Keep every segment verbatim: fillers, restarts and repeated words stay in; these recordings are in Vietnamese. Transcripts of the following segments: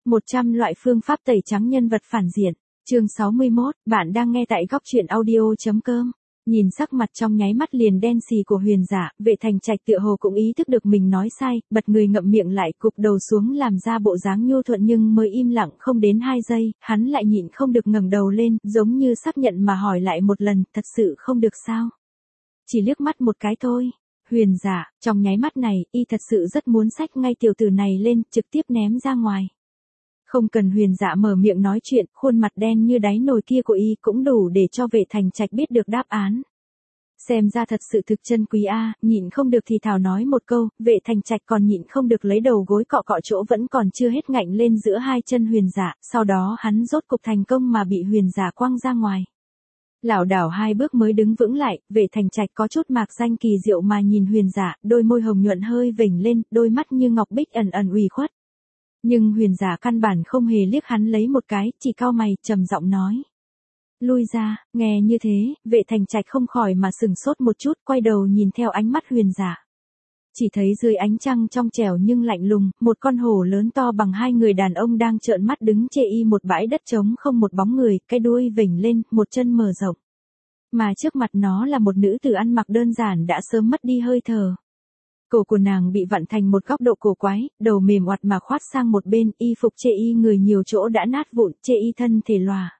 một trăm loại phương pháp tẩy trắng nhân vật phản diện. Chương sáu mươi mốt, bạn đang nghe tại góc truyện audio chấm com. Nhìn sắc mặt trong nháy mắt liền đen xì của Huyền Dạ, Vệ Thành Trạch tựa hồ cũng ý thức được mình nói sai, bật người ngậm miệng lại, cụp đầu xuống làm ra bộ dáng nhu thuận, nhưng mới im lặng không đến hai giây, hắn lại nhịn không được ngẩng đầu lên, giống như xác nhận mà hỏi lại một lần, thật sự không được sao? Chỉ liếc mắt một cái thôi. Huyền Dạ, trong nháy mắt này, y thật sự rất muốn xách ngay tiểu tử này lên, trực tiếp ném ra ngoài. Không cần Huyền Dạ mở miệng nói chuyện, khuôn mặt đen như đáy nồi kia của y cũng đủ để cho Vệ Thành Trạch biết được đáp án. Xem ra thật sự thực chân quý a, nhịn không được thì thào nói một câu, Vệ Thành Trạch còn nhịn không được lấy đầu gối cọ cọ chỗ vẫn còn chưa hết ngạnh lên giữa hai chân Huyền Dạ, sau đó hắn rốt cục thành công mà bị Huyền Dạ quăng ra ngoài. Lảo đảo hai bước mới đứng vững lại, Vệ Thành Trạch có chút mạc danh kỳ diệu mà nhìn Huyền Dạ, đôi môi hồng nhuận hơi vểnh lên, đôi mắt như ngọc bích ẩn ẩn ủy khuất. Nhưng Huyền Dạ căn bản không hề liếc hắn lấy một cái, chỉ cau mày, trầm giọng nói. Lui ra, nghe như thế, Vệ Thành Trạch không khỏi mà sừng sốt một chút, quay đầu nhìn theo ánh mắt Huyền Dạ. Chỉ thấy dưới ánh trăng trong trẻo nhưng lạnh lùng, một con hổ lớn to bằng hai người đàn ông đang trợn mắt đứng chê y một bãi đất trống không một bóng người, cái đuôi vểnh lên, một chân mở rộng. Mà trước mặt nó là một nữ tử ăn mặc đơn giản đã sớm mất đi hơi thở. Cổ của nàng bị vặn thành một góc độ cổ quái, đầu mềm oặt mà khoát sang một bên, y phục chê y người nhiều chỗ đã nát vụn, chê y thân thể lòa.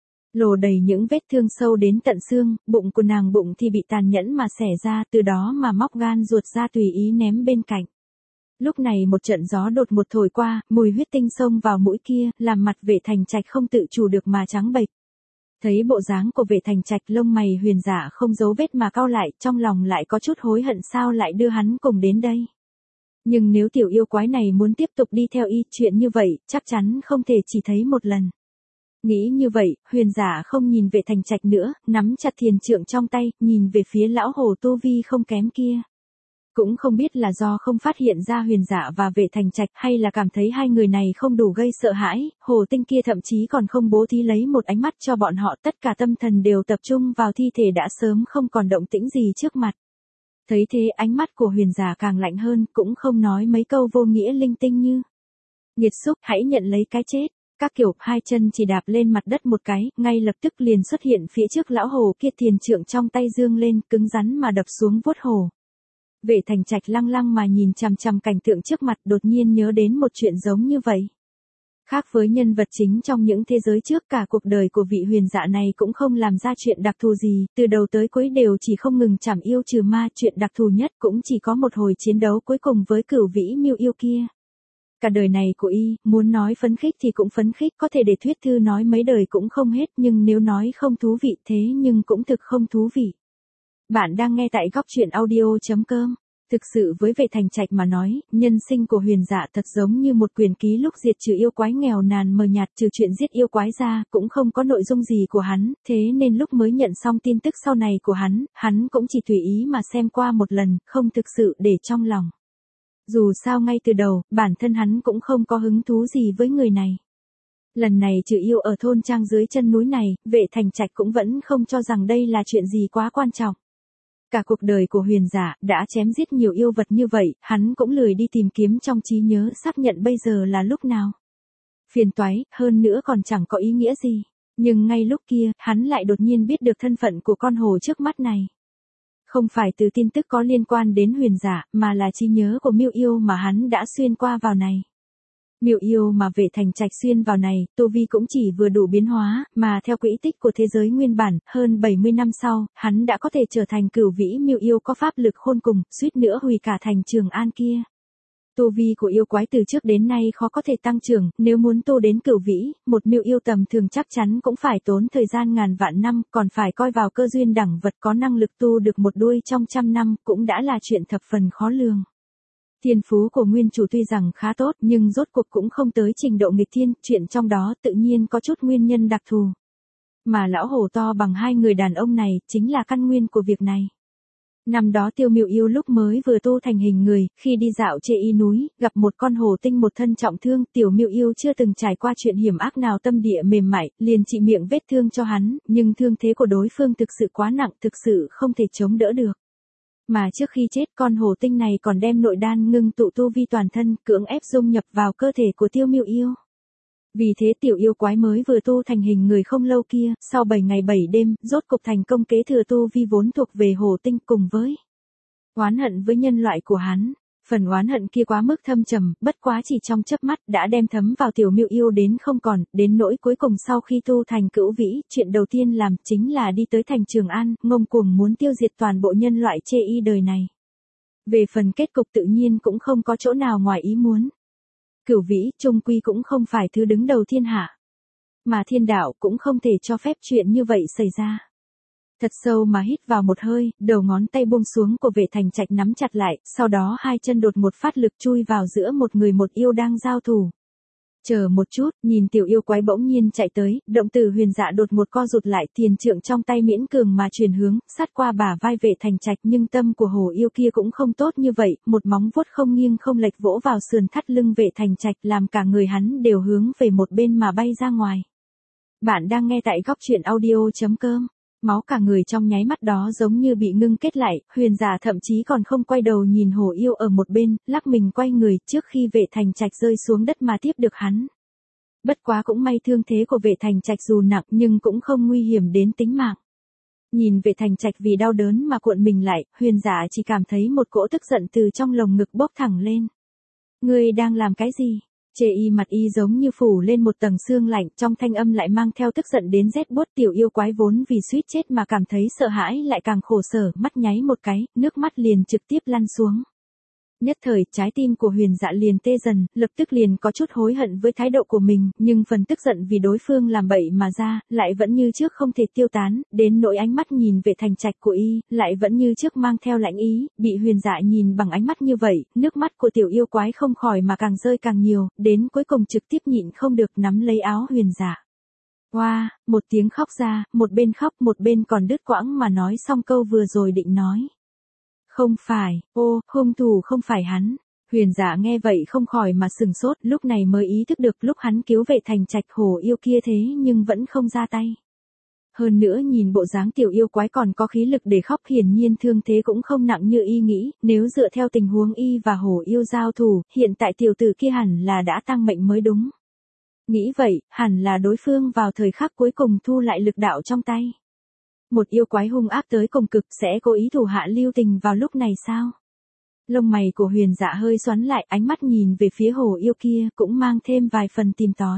Lồ đầy những vết thương sâu đến tận xương, bụng của nàng bụng thì bị tàn nhẫn mà xẻ ra, từ đó mà móc gan ruột ra tùy ý ném bên cạnh. Lúc này một trận gió đột một thổi qua, mùi huyết tinh xông vào mũi kia, làm mặt Vệ Thành Trạch không tự chủ được mà trắng bệch. Thấy bộ dáng của Vệ Thành Trạch, lông mày Huyền Dạ không giấu vết mà cau lại, trong lòng lại có chút hối hận sao lại đưa hắn cùng đến đây. Nhưng nếu tiểu yêu quái này muốn tiếp tục đi theo y, chuyện như vậy, chắc chắn không thể chỉ thấy một lần. Nghĩ như vậy, Huyền Dạ không nhìn Vệ Thành Trạch nữa, nắm chặt thiền trượng trong tay, nhìn về phía lão hồ tu vi không kém kia. Cũng không biết là do không phát hiện ra Huyền Dạ và Vệ Thành Trạch hay là cảm thấy hai người này không đủ gây sợ hãi, hồ tinh kia thậm chí còn không bố thí lấy một ánh mắt cho bọn họ, tất cả tâm thần đều tập trung vào thi thể đã sớm không còn động tĩnh gì trước mặt. Thấy thế ánh mắt của Huyền Dạ càng lạnh hơn, cũng không nói mấy câu vô nghĩa linh tinh như nghiệt xúc, hãy nhận lấy cái chết. Các kiểu, hai chân chỉ đạp lên mặt đất một cái, ngay lập tức liền xuất hiện phía trước lão hồ kia, thiền trượng trong tay dương lên, cứng rắn mà đập xuống vuốt hồ. Vệ Thành Trạch lăng lăng mà nhìn chằm chằm cảnh tượng trước mặt, đột nhiên nhớ đến một chuyện giống như vậy. Khác với nhân vật chính trong những thế giới trước, cả cuộc đời của vị Huyền Dạ này cũng không làm ra chuyện đặc thù gì, từ đầu tới cuối đều chỉ không ngừng trảm yêu trừ ma, chuyện đặc thù nhất cũng chỉ có một hồi chiến đấu cuối cùng với Cửu Vĩ Miêu Yêu kia. Cả đời này của y, muốn nói phấn khích thì cũng phấn khích, có thể để thuyết thư nói mấy đời cũng không hết, nhưng nếu nói không thú vị thế nhưng cũng thực không thú vị. Bạn đang nghe tại góc truyện audio chấm com. Thực sự với Vệ Thành Trạch mà nói, nhân sinh của Huyền Dạ thật giống như một quyển ký lúc diệt trừ yêu quái nghèo nàn mờ nhạt, trừ chuyện giết yêu quái ra, cũng không có nội dung gì của hắn, thế nên lúc mới nhận xong tin tức sau này của hắn, hắn cũng chỉ tùy ý mà xem qua một lần, không thực sự để trong lòng. Dù sao ngay từ đầu, bản thân hắn cũng không có hứng thú gì với người này. Lần này trừ yêu ở thôn trang dưới chân núi này, Vệ Thành Trạch cũng vẫn không cho rằng đây là chuyện gì quá quan trọng. Cả cuộc đời của Huyền Dạ đã chém giết nhiều yêu vật như vậy, hắn cũng lười đi tìm kiếm trong trí nhớ xác nhận bây giờ là lúc nào. Phiền toái, hơn nữa còn chẳng có ý nghĩa gì. Nhưng ngay lúc kia, hắn lại đột nhiên biết được thân phận của con hồ trước mắt này. Không phải từ tin tức có liên quan đến Huyền Dạ, mà là trí nhớ của Miêu Yêu mà hắn đã xuyên qua vào này. Miêu Yêu mà Vệ Thành Trạch xuyên vào này, tu vi cũng chỉ vừa đủ biến hóa, mà theo quỹ tích của thế giới nguyên bản, hơn bảy mươi năm sau, hắn đã có thể trở thành Cửu Vĩ Miêu Yêu có pháp lực khôn cùng, suýt nữa hủy cả thành Trường An kia. Tu vi của yêu quái từ trước đến nay khó có thể tăng trưởng, nếu muốn tu đến Cửu Vĩ, một Miêu Yêu tầm thường chắc chắn cũng phải tốn thời gian ngàn vạn năm, còn phải coi vào cơ duyên đẳng vật có năng lực tu được một đuôi trong trăm năm, cũng đã là chuyện thập phần khó lường. Thiên phú của nguyên chủ tuy rằng khá tốt, nhưng rốt cuộc cũng không tới trình độ nghịch thiên, chuyện trong đó tự nhiên có chút nguyên nhân đặc thù. Mà lão hồ to bằng hai người đàn ông này, chính là căn nguyên của việc này. Năm đó Tiêu Miêu Yêu lúc mới vừa tu thành hình người, khi đi dạo chê y núi, gặp một con hồ tinh một thân trọng thương, Tiểu Miêu Yêu chưa từng trải qua chuyện hiểm ác nào, tâm địa mềm mại, liền trị miệng vết thương cho hắn, nhưng thương thế của đối phương thực sự quá nặng, thực sự không thể chống đỡ được. Mà trước khi chết, con hồ tinh này còn đem nội đan ngưng tụ tu vi toàn thân, cưỡng ép dung nhập vào cơ thể của Tiêu Miêu Yêu. Vì thế tiểu yêu quái mới vừa tu thành hình người không lâu kia, sau bảy ngày bảy đêm, rốt cục thành công kế thừa tu vi vốn thuộc về hồ tinh cùng với oán hận với nhân loại của hắn. Phần oán hận kia quá mức thâm trầm, bất quá chỉ trong chớp mắt đã đem thấm vào tiểu miêu yêu đến không còn, đến nỗi cuối cùng sau khi tu thành cửu vĩ, chuyện đầu tiên làm chính là đi tới thành Trường An, ngông cuồng muốn tiêu diệt toàn bộ nhân loại chê y đời này. Về phần kết cục tự nhiên cũng không có chỗ nào ngoài ý muốn. Cửu vĩ, chung quy cũng không phải thứ đứng đầu thiên hạ. Mà thiên đạo cũng không thể cho phép chuyện như vậy xảy ra. Thật sâu mà hít vào một hơi, đầu ngón tay buông xuống của Vệ Thành Trạch nắm chặt lại, sau đó hai chân đột một phát lực chui vào giữa một người một yêu đang giao thủ. Chờ một chút, nhìn tiểu yêu quái bỗng nhiên chạy tới, động tử Huyền Dạ đột một co rụt lại, tiền trượng trong tay miễn cường mà chuyển hướng, sát qua bả vai Vệ Thành Trạch, nhưng tâm của hồ yêu kia cũng không tốt như vậy, một móng vuốt không nghiêng không lệch vỗ vào sườn thắt lưng Vệ Thành Trạch, làm cả người hắn đều hướng về một bên mà bay ra ngoài. Bạn đang nghe tại góc truyện audio chấm com. Máu cả người trong nháy mắt đó giống như bị ngưng kết lại, Huyền Giả thậm chí còn không quay đầu nhìn hồ yêu ở một bên, lắc mình quay người trước khi Vệ Thành Trạch rơi xuống đất mà tiếp được hắn. Bất quá cũng may thương thế của Vệ Thành Trạch dù nặng nhưng cũng không nguy hiểm đến tính mạng. Nhìn Vệ Thành Trạch vì đau đớn mà cuộn mình lại, Huyền Giả chỉ cảm thấy một cỗ tức giận từ trong lồng ngực bốc thẳng lên. Ngươi đang làm cái gì? Chê y mặt y giống như phủ lên một tầng xương lạnh, trong thanh âm lại mang theo tức giận đến rét buốt. Tiểu yêu quái vốn vì suýt chết mà cảm thấy sợ hãi lại càng khổ sở, mắt nháy một cái, nước mắt liền trực tiếp lăn xuống. Nhất thời, trái tim của Huyền Dạ liền tê dần, lập tức liền có chút hối hận với thái độ của mình, nhưng phần tức giận vì đối phương làm bậy mà ra, lại vẫn như trước không thể tiêu tán, đến nỗi ánh mắt nhìn Vệ Thành Trạch của y, lại vẫn như trước mang theo lạnh ý, bị Huyền Dạ nhìn bằng ánh mắt như vậy, nước mắt của tiểu yêu quái không khỏi mà càng rơi càng nhiều, đến cuối cùng trực tiếp nhịn không được nắm lấy áo Huyền Dạ. Hoa, wow, một tiếng khóc ra, một bên khóc một bên còn đứt quãng mà nói xong câu vừa rồi định nói. Không phải, ô, hung thủ không phải hắn. Huyền Dạ nghe vậy không khỏi mà sừng sốt, lúc này mới ý thức được lúc hắn cứu Vệ Thành Trạch hồ yêu kia thế nhưng vẫn không ra tay. Hơn nữa nhìn bộ dáng tiểu yêu quái còn có khí lực để khóc, hiển nhiên thương thế cũng không nặng như y nghĩ, nếu dựa theo tình huống y và hồ yêu giao thủ, hiện tại tiểu tử kia hẳn là đã tăng mệnh mới đúng. Nghĩ vậy, hẳn là đối phương vào thời khắc cuối cùng thu lại lực đạo trong tay. Một yêu quái hung ác tới cùng cực sẽ cố ý thủ hạ lưu tình vào lúc này sao? Lông mày của Huyền Dạ hơi xoắn lại, ánh mắt nhìn về phía hồ yêu kia cũng mang thêm vài phần tìm tói.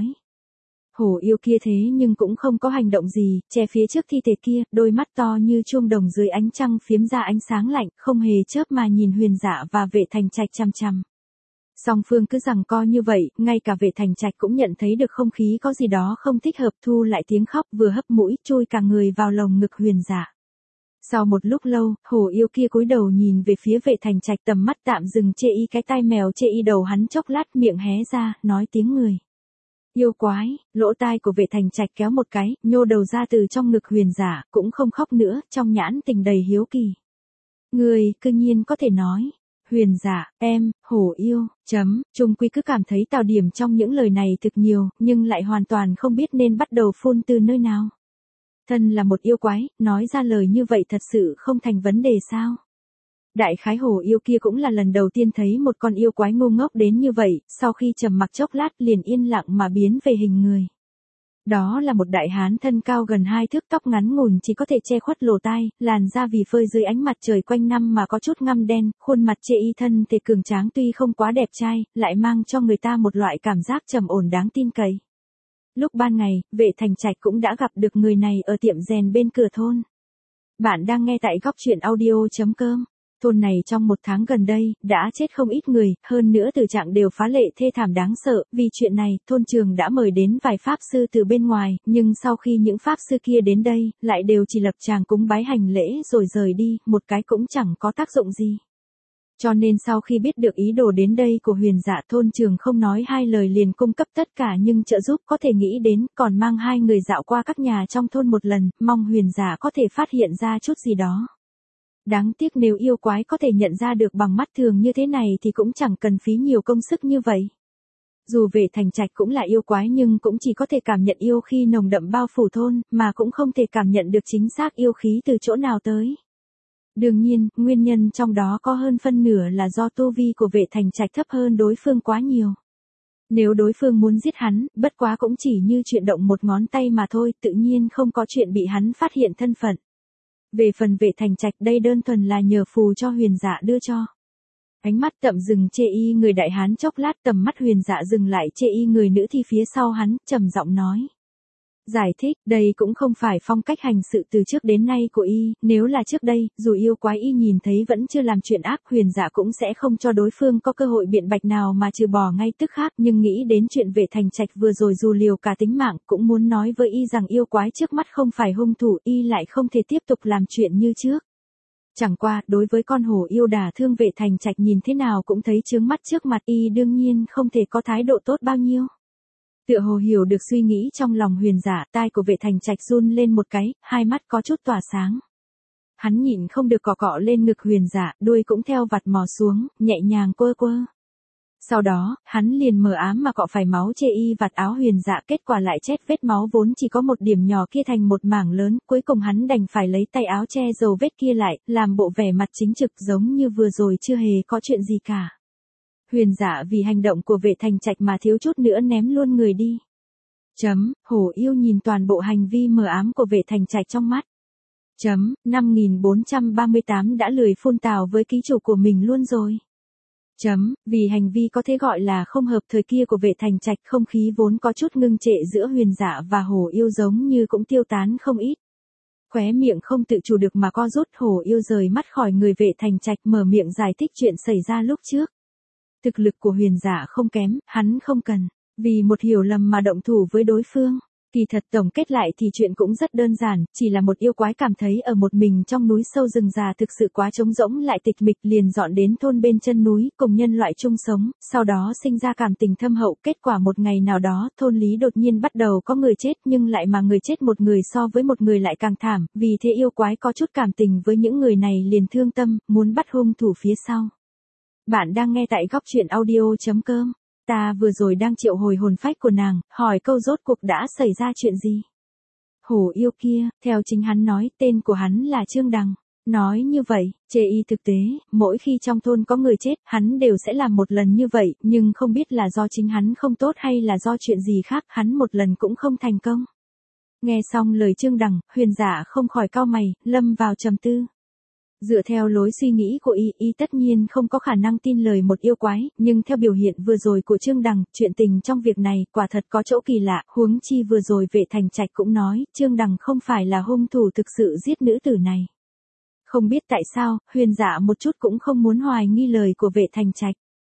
Hồ yêu kia thế nhưng cũng không có hành động gì, che phía trước thi thể kia, đôi mắt to như chuông đồng dưới ánh trăng phiếm ra ánh sáng lạnh, không hề chớp mà nhìn Huyền Dạ và Vệ Thành Trạch chằm chằm. Song phương cứ giằng co như vậy, ngay cả Vệ Thành Trạch cũng nhận thấy được không khí có gì đó không thích hợp, thu lại tiếng khóc, vừa hấp mũi, chui cả người vào lồng ngực Huyền Dạ. Sau một lúc lâu, hồ yêu kia cúi đầu nhìn về phía Vệ Thành Trạch, tầm mắt tạm dừng chê y cái tai mèo chê y đầu hắn chốc lát, miệng hé ra, nói tiếng người. Yêu quái, lỗ tai của Vệ Thành Trạch kéo một cái, nhô đầu ra từ trong ngực Huyền Dạ, cũng không khóc nữa, trong nhãn tình đầy hiếu kỳ. Người, cư nhiên có thể nói. Huyền Dạ, em, hổ yêu, chấm, chung quy cứ cảm thấy tào điểm trong những lời này thực nhiều, nhưng lại hoàn toàn không biết nên bắt đầu phun từ nơi nào. Thân là một yêu quái, nói ra lời như vậy thật sự không thành vấn đề sao? Đại khái hổ yêu kia cũng là lần đầu tiên thấy một con yêu quái ngu ngốc đến như vậy, sau khi trầm mặc chốc lát liền yên lặng mà biến về hình người. Đó là một đại hán thân cao gần hai thước, tóc ngắn ngủn chỉ có thể che khuất lỗ tai, làn da vì phơi dưới ánh mặt trời quanh năm mà có chút ngăm đen, khuôn mặt chê y thân thể cường tráng tuy không quá đẹp trai, lại mang cho người ta một loại cảm giác trầm ổn đáng tin cậy. Lúc ban ngày, Vệ Thành Trạch cũng đã gặp được người này ở tiệm rèn bên cửa thôn. Bạn đang nghe tại góc truyện audio chấm com. Thôn này trong một tháng gần đây, đã chết không ít người, hơn nữa tử trạng đều phá lệ thê thảm đáng sợ, vì chuyện này, thôn trường đã mời đến vài pháp sư từ bên ngoài, nhưng sau khi những pháp sư kia đến đây, lại đều chỉ lập tràng cúng bái hành lễ rồi rời đi, một cái cũng chẳng có tác dụng gì. Cho nên sau khi biết được ý đồ đến đây của Huyền Dạ, thôn trường không nói hai lời liền cung cấp tất cả nhưng trợ giúp có thể nghĩ đến, còn mang hai người dạo qua các nhà trong thôn một lần, mong Huyền Dạ có thể phát hiện ra chút gì đó. Đáng tiếc nếu yêu quái có thể nhận ra được bằng mắt thường như thế này thì cũng chẳng cần phí nhiều công sức như vậy. Dù Vệ Thành Trạch cũng là yêu quái nhưng cũng chỉ có thể cảm nhận yêu khi nồng đậm bao phủ thôn, mà cũng không thể cảm nhận được chính xác yêu khí từ chỗ nào tới. Đương nhiên, nguyên nhân trong đó có hơn phân nửa là do tu vi của Vệ Thành Trạch thấp hơn đối phương quá nhiều. Nếu đối phương muốn giết hắn, bất quá cũng chỉ như chuyện động một ngón tay mà thôi, tự nhiên không có chuyện bị hắn phát hiện thân phận. Về phần Vệ Thành Trạch đây đơn thuần là nhờ phù cho Huyền Dạ đưa cho. Ánh mắt Tậm dừng chê y người đại hán chốc lát, tầm mắt Huyền Dạ dừng lại chê y người nữ thi phía sau hắn, trầm giọng nói. Giải thích, đây cũng không phải phong cách hành sự từ trước đến nay của y, nếu là trước đây, dù yêu quái y nhìn thấy vẫn chưa làm chuyện ác, Huyền Dạ cũng sẽ không cho đối phương có cơ hội biện bạch nào mà trừ bỏ ngay tức khác, nhưng nghĩ đến chuyện Vệ Thành Trạch vừa rồi dù liều cả tính mạng, cũng muốn nói với y rằng yêu quái trước mắt không phải hung thủ, y lại không thể tiếp tục làm chuyện như trước. Chẳng qua, đối với con hổ yêu đả thương Vệ Thành Trạch nhìn thế nào cũng thấy chướng mắt trước mặt y, đương nhiên không thể có thái độ tốt bao nhiêu. Tựa hồ hiểu được suy nghĩ trong lòng Huyền Dạ, tai của Vệ Thành Trạch run lên một cái, hai mắt có chút tỏa sáng. Hắn nhịn không được cọ cọ lên ngực Huyền Dạ, đuôi cũng theo vặt mò xuống, nhẹ nhàng quơ quơ. Sau đó, hắn liền mờ ám mà cọ phải máu chê y vạt áo Huyền Dạ, kết quả lại chết vết máu vốn chỉ có một điểm nhỏ kia thành một mảng lớn, cuối cùng hắn đành phải lấy tay áo che dầu vết kia lại, làm bộ vẻ mặt chính trực giống như vừa rồi chưa hề có chuyện gì cả. Huyền Dạ vì hành động của Vệ Thành Trạch mà thiếu chút nữa ném luôn người đi. Chấm, hổ yêu nhìn toàn bộ hành vi mờ ám của Vệ Thành Trạch trong mắt. Chấm, năm nghìn bốn trăm ba mươi tám đã lười phun tào với ký chủ của mình luôn rồi. Chấm, vì hành vi có thể gọi là không hợp thời kia của Vệ Thành Trạch, không khí vốn có chút ngưng trệ giữa Huyền Dạ và hổ yêu giống như cũng tiêu tán không ít. Khóe miệng không tự chủ được mà co rút, hổ yêu rời mắt khỏi người Vệ Thành Trạch mở miệng giải thích chuyện xảy ra lúc trước. Thực lực của Huyền Dạ không kém, hắn không cần vì một hiểu lầm mà động thủ với đối phương. Kỳ thật tổng kết lại thì chuyện cũng rất đơn giản, chỉ là một yêu quái cảm thấy ở một mình trong núi sâu rừng già thực sự quá trống rỗng lại tịch mịch, liền dọn đến thôn bên chân núi cùng nhân loại chung sống, sau đó sinh ra cảm tình thâm hậu. Kết quả một ngày nào đó thôn lý đột nhiên bắt đầu có người chết, nhưng lại mà người chết một người so với một người lại càng thảm, vì thế yêu quái có chút cảm tình với những người này liền thương tâm, muốn bắt hung thủ phía sau. Bạn đang nghe tại góc truyện audio chấm com. Ta vừa rồi đang triệu hồi hồn phách của nàng, hỏi câu rốt cuộc đã xảy ra chuyện gì? Hổ yêu kia, theo chính hắn nói, tên của hắn là Trương Đằng. Nói như vậy, chê y thực tế, mỗi khi trong thôn có người chết, hắn đều sẽ làm một lần như vậy, nhưng không biết là do chính hắn không tốt hay là do chuyện gì khác, hắn một lần cũng không thành công. Nghe xong lời Trương Đằng, Huyền Dạ không khỏi cau mày, lâm vào trầm tư. Dựa theo lối suy nghĩ của y, y tất nhiên không có khả năng tin lời một yêu quái, nhưng theo biểu hiện vừa rồi của Trương Đằng, chuyện tình trong việc này quả thật có chỗ kỳ lạ, huống chi vừa rồi Vệ Thành Trạch cũng nói, Trương Đằng không phải là hung thủ thực sự giết nữ tử này. Không biết tại sao, Huyền Dạ một chút cũng không muốn hoài nghi lời của Vệ Thành Trạch.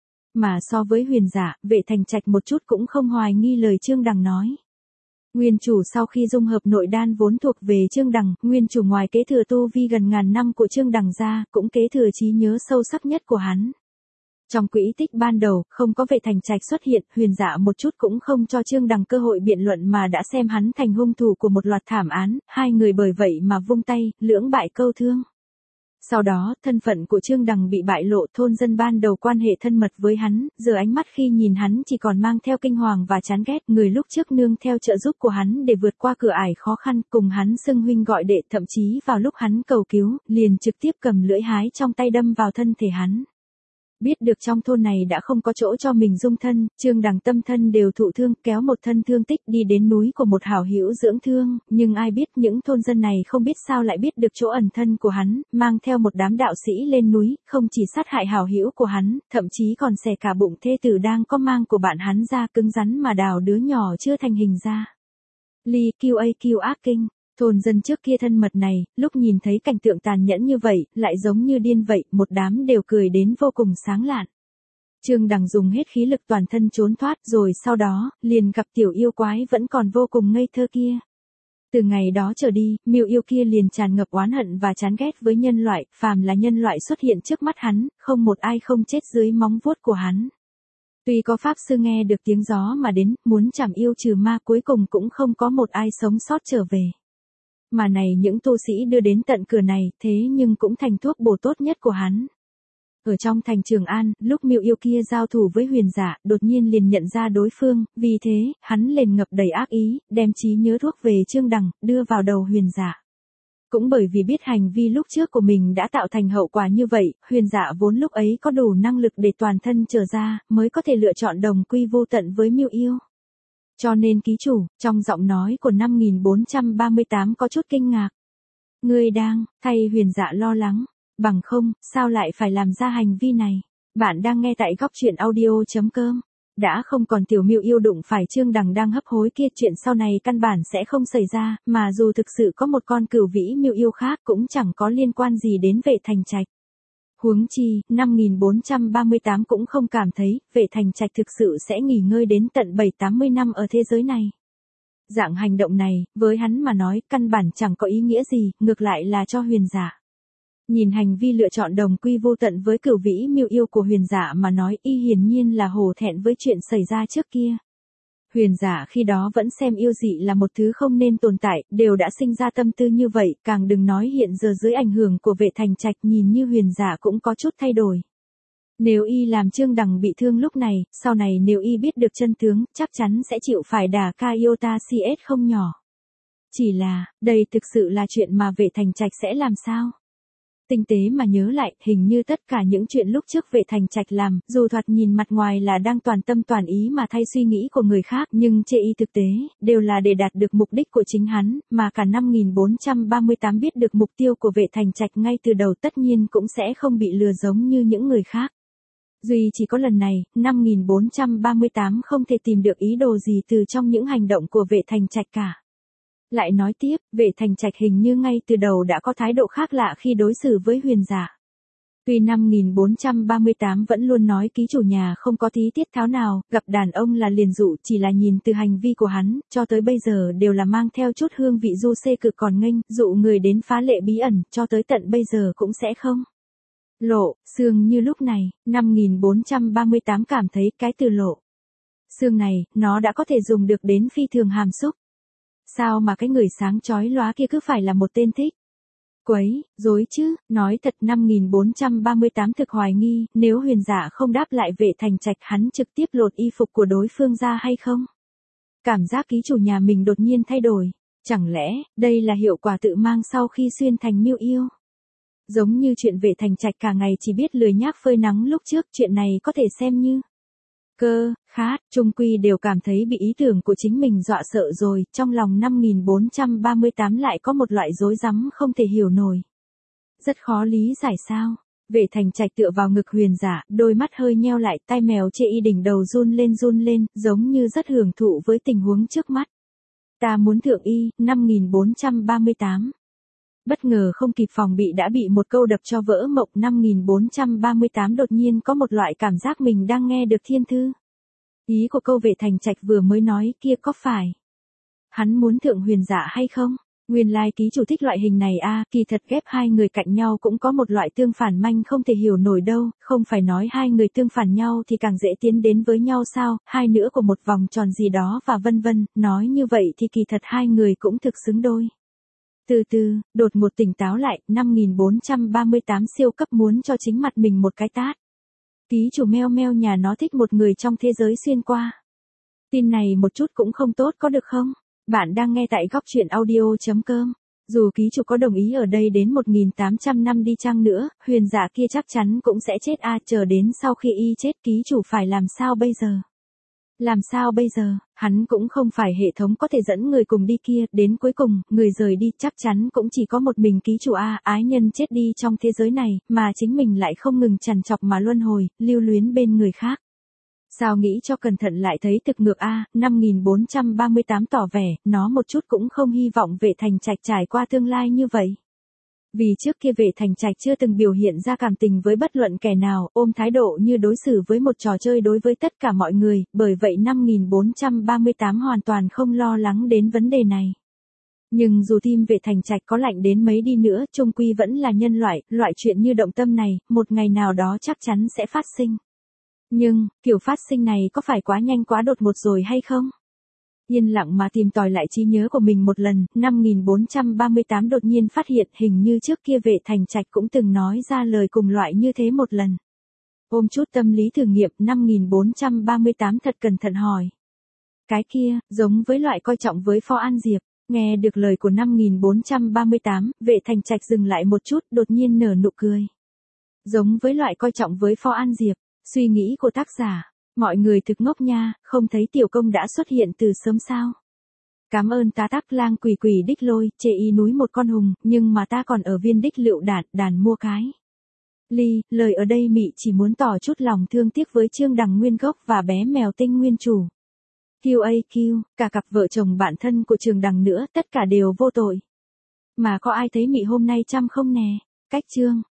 Mà so với Huyền Dạ, Vệ Thành Trạch một chút cũng không hoài nghi lời Trương Đằng nói. Nguyên chủ sau khi dung hợp nội đan vốn thuộc về Trương Đằng, nguyên chủ ngoài kế thừa tu vi gần ngàn năm của Trương Đằng ra, cũng kế thừa trí nhớ sâu sắc nhất của hắn. Trong quỹ tích ban đầu, không có Vệ Thành Trạch xuất hiện, Huyền Dạ một chút cũng không cho Trương Đằng cơ hội biện luận mà đã xem hắn thành hung thủ của một loạt thảm án, hai người bởi vậy mà vung tay, lưỡng bại câu thương. Sau đó, thân phận của Trương Đằng bị bại lộ, thôn dân ban đầu quan hệ thân mật với hắn, giờ ánh mắt khi nhìn hắn chỉ còn mang theo kinh hoàng và chán ghét, người lúc trước nương theo trợ giúp của hắn để vượt qua cửa ải khó khăn, cùng hắn xưng huynh gọi đệ, thậm chí vào lúc hắn cầu cứu, liền trực tiếp cầm lưỡi hái trong tay đâm vào thân thể hắn. Biết được trong thôn này đã không có chỗ cho mình dung thân, Trương Đằng tâm thân đều thụ thương, kéo một thân thương tích đi đến núi của một hảo hữu dưỡng thương, nhưng ai biết những thôn dân này không biết sao lại biết được chỗ ẩn thân của hắn, mang theo một đám đạo sĩ lên núi, không chỉ sát hại hảo hữu của hắn, thậm chí còn xẻ cả bụng thê tử đang có mang của bạn hắn ra, cứng rắn mà đào đứa nhỏ chưa thành hình ra. Ly Q A Q ác kinh. Thôn dân trước kia thân mật này, lúc nhìn thấy cảnh tượng tàn nhẫn như vậy, lại giống như điên vậy, một đám đều cười đến vô cùng sáng lạn. Trương Đằng dùng hết khí lực toàn thân trốn thoát, rồi sau đó, liền gặp tiểu yêu quái vẫn còn vô cùng ngây thơ kia. Từ ngày đó trở đi, miêu yêu kia liền tràn ngập oán hận và chán ghét với nhân loại, phàm là nhân loại xuất hiện trước mắt hắn, không một ai không chết dưới móng vuốt của hắn. Tuy có pháp sư nghe được tiếng gió mà đến, muốn chảm yêu trừ ma, cuối cùng cũng không có một ai sống sót trở về. Mà này những tu sĩ đưa đến tận cửa này, thế nhưng cũng thành thuốc bổ tốt nhất của hắn. Ở trong thành Trường An, lúc miêu yêu kia giao thủ với Huyền Dạ, đột nhiên liền nhận ra đối phương, vì thế, hắn liền ngập đầy ác ý, đem trí nhớ thuốc về Trương Đằng, đưa vào đầu Huyền Dạ. Cũng bởi vì biết hành vi lúc trước của mình đã tạo thành hậu quả như vậy, Huyền Dạ vốn lúc ấy có đủ năng lực để toàn thân trở ra, mới có thể lựa chọn đồng quy vô tận với Miêu Yêu. Cho nên ký chủ, trong giọng nói của năm nghìn bốn trăm ba mươi tám có chút kinh ngạc. Ngươi đang, thay Huyền Dạ lo lắng, bằng không, sao lại phải làm ra hành vi này? Bạn đang nghe tại góc truyện audio.com. Đã không còn tiểu Miêu Yêu đụng phải Trương Đằng đang hấp hối kia, chuyện sau này căn bản sẽ không xảy ra, mà dù thực sự có một con cửu vĩ Miêu Yêu khác cũng chẳng có liên quan gì đến Vệ Thành Trạch. Huống chi, năm nghìn bốn trăm ba mươi tám cũng không cảm thấy, Vệ Thành Trạch thực sự sẽ nghỉ ngơi đến tận bảy tám mươi năm ở thế giới này. Dạng hành động này, với hắn mà nói, căn bản chẳng có ý nghĩa gì, ngược lại là cho Huyền Dạ. Nhìn hành vi lựa chọn đồng quy vô tận với cửu vĩ Miêu Yêu của Huyền Dạ mà nói, y hiển nhiên là hổ thẹn với chuyện xảy ra trước kia. Huyền Dạ khi đó vẫn xem yêu dị là một thứ không nên tồn tại, đều đã sinh ra tâm tư như vậy, càng đừng nói hiện giờ dưới ảnh hưởng của Vệ Thành Trạch, nhìn như Huyền Dạ cũng có chút thay đổi. Nếu y làm Trương Đằng bị thương lúc này, sau này nếu y biết được chân tướng, chắc chắn sẽ chịu phải đả ca iota cs không nhỏ. Chỉ là, đây thực sự là chuyện mà Vệ Thành Trạch sẽ làm sao? Tinh tế mà nhớ lại, hình như tất cả những chuyện lúc trước Vệ Thành Trạch làm, dù thoạt nhìn mặt ngoài là đang toàn tâm toàn ý mà thay suy nghĩ của người khác, nhưng chê y thực tế, đều là để đạt được mục đích của chính hắn, mà cả năm nghìn bốn trăm ba mươi tám biết được mục tiêu của Vệ Thành Trạch ngay từ đầu, tất nhiên cũng sẽ không bị lừa giống như những người khác. Duy chỉ có lần này, năm nghìn bốn trăm ba mươi tám không thể tìm được ý đồ gì từ trong những hành động của Vệ Thành Trạch cả. Lại nói tiếp, Vệ Thành Trạch hình như ngay từ đầu đã có thái độ khác lạ khi đối xử với Huyền Dạ. Tuy năm nghìn bốn trăm ba mươi tám vẫn luôn nói ký chủ nhà không có tí tiết tháo nào, gặp đàn ông là liền dụ, chỉ là nhìn từ hành vi của hắn, cho tới bây giờ đều là mang theo chút hương vị du xê cực còn nghênh, dụ người đến phá lệ bí ẩn, cho tới tận bây giờ cũng sẽ không lộ xương như lúc này. Năm nghìn bốn trăm ba mươi tám cảm thấy cái từ lộ xương này, nó đã có thể dùng được đến phi thường hàm xúc. Sao mà cái người sáng chói lóa kia cứ phải là một tên thích quấy rối chứ? Nói thật, năm nghìn bốn trăm ba mươi tám thực hoài nghi, nếu Huyền Dạ không đáp lại Vệ Thành Trạch, hắn trực tiếp lột y phục của đối phương ra hay không? Cảm giác ký chủ nhà mình đột nhiên thay đổi, chẳng lẽ đây là hiệu quả tự mang sau khi xuyên thành Miêu Yêu? Giống như chuyện Vệ Thành Trạch cả ngày chỉ biết lười nhác phơi nắng lúc trước, chuyện này có thể xem như cơ khát, chung quy đều cảm thấy bị ý tưởng của chính mình dọa sợ rồi, trong lòng năm nghìn bốn trăm ba mươi tám lại có một loại rối rắm không thể hiểu nổi. Rất khó lý giải sao? Vệ Thành Trạch tựa vào ngực Huyền Dạ, đôi mắt hơi nheo lại, tai mèo chê y đỉnh đầu run lên run lên, giống như rất hưởng thụ với tình huống trước mắt. Ta muốn thượng y, năm nghìn bốn trăm ba mươi tám. Bất ngờ không kịp phòng bị đã bị một câu đập cho vỡ mộng. Năm nghìn bốn trăm ba mươi tám đột nhiên có một loại cảm giác mình đang nghe được thiên thư. Ý của câu Vệ Thành Trạch vừa mới nói kia có phải hắn muốn thượng Huyền Dạ hay không? Nguyên lai ký chủ thích loại hình này a, kỳ thật ghép hai người cạnh nhau cũng có một loại tương phản manh không thể hiểu nổi đâu, không phải nói hai người tương phản nhau thì càng dễ tiến đến với nhau sao, hai nữa của một vòng tròn gì đó và vân vân, nói như vậy thì kỳ thật hai người cũng thực xứng đôi. Từ từ, đột ngột tỉnh táo lại, năm nghìn bốn trăm ba mươi tám siêu cấp muốn cho chính mặt mình một cái tát. Ký chủ meo meo nhà nó thích một người trong thế giới xuyên qua. Tin này một chút cũng không tốt có được không? Bạn đang nghe tại góc truyện audio.com. Dù ký chủ có đồng ý ở đây đến một nghìn tám trăm năm đi chăng nữa, Huyền Dạ kia chắc chắn cũng sẽ chết a, chờ đến sau khi y chết ký chủ phải làm sao bây giờ? Làm sao bây giờ? Hắn cũng không phải hệ thống có thể dẫn người cùng đi kia, đến cuối cùng, người rời đi chắc chắn cũng chỉ có một mình ký chủ a, ái nhân chết đi trong thế giới này, mà chính mình lại không ngừng trằn trọc mà luân hồi, lưu luyến bên người khác. Sao nghĩ cho cẩn thận lại thấy thực ngược a, năm nghìn bốn trăm ba mươi tám tỏ vẻ, nó một chút cũng không hy vọng Vệ Thành Trạch trải qua tương lai như vậy. Vì trước kia Vệ Thành Trạch chưa từng biểu hiện ra cảm tình với bất luận kẻ nào, ôm thái độ như đối xử với một trò chơi đối với tất cả mọi người, bởi vậy năm nghìn bốn trăm ba mươi tám hoàn toàn không lo lắng đến vấn đề này. Nhưng dù tim Vệ Thành Trạch có lạnh đến mấy đi nữa, chung quy vẫn là nhân loại, loại chuyện như động tâm này, một ngày nào đó chắc chắn sẽ phát sinh. Nhưng, kiểu phát sinh này có phải quá nhanh quá đột ngột rồi hay không? Yên lặng mà tìm tòi lại trí nhớ của mình một lần, năm nghìn bốn trăm ba mươi tám đột nhiên phát hiện hình như trước kia Vệ Thành Trạch cũng từng nói ra lời cùng loại như thế một lần. Ôm chút tâm lý thử nghiệm, năm nghìn bốn trăm ba mươi tám thật cẩn thận hỏi. Cái kia, giống với loại coi trọng với Phó An Diệp. Nghe được lời của năm nghìn bốn trăm ba mươi tám, Vệ Thành Trạch dừng lại một chút, đột nhiên nở nụ cười. Giống với loại coi trọng với Phó An Diệp, suy nghĩ của tác giả, mọi người thực ngốc nha, không thấy tiểu công đã xuất hiện từ sớm sao. Cảm ơn tá tác lang quỷ quỷ đích lôi, chê y núi một con hùng, nhưng mà ta còn ở viên đích lựu đạn, đàn mua cái. Ly, lời ở đây mị chỉ muốn tỏ chút lòng thương tiếc với Trương Đằng nguyên gốc và bé mèo tinh nguyên chủ. quy a quy, cả cặp vợ chồng bạn thân của Trường Đằng nữa, tất cả đều vô tội. Mà có ai thấy mị hôm nay chăm không nè? Cách Trương.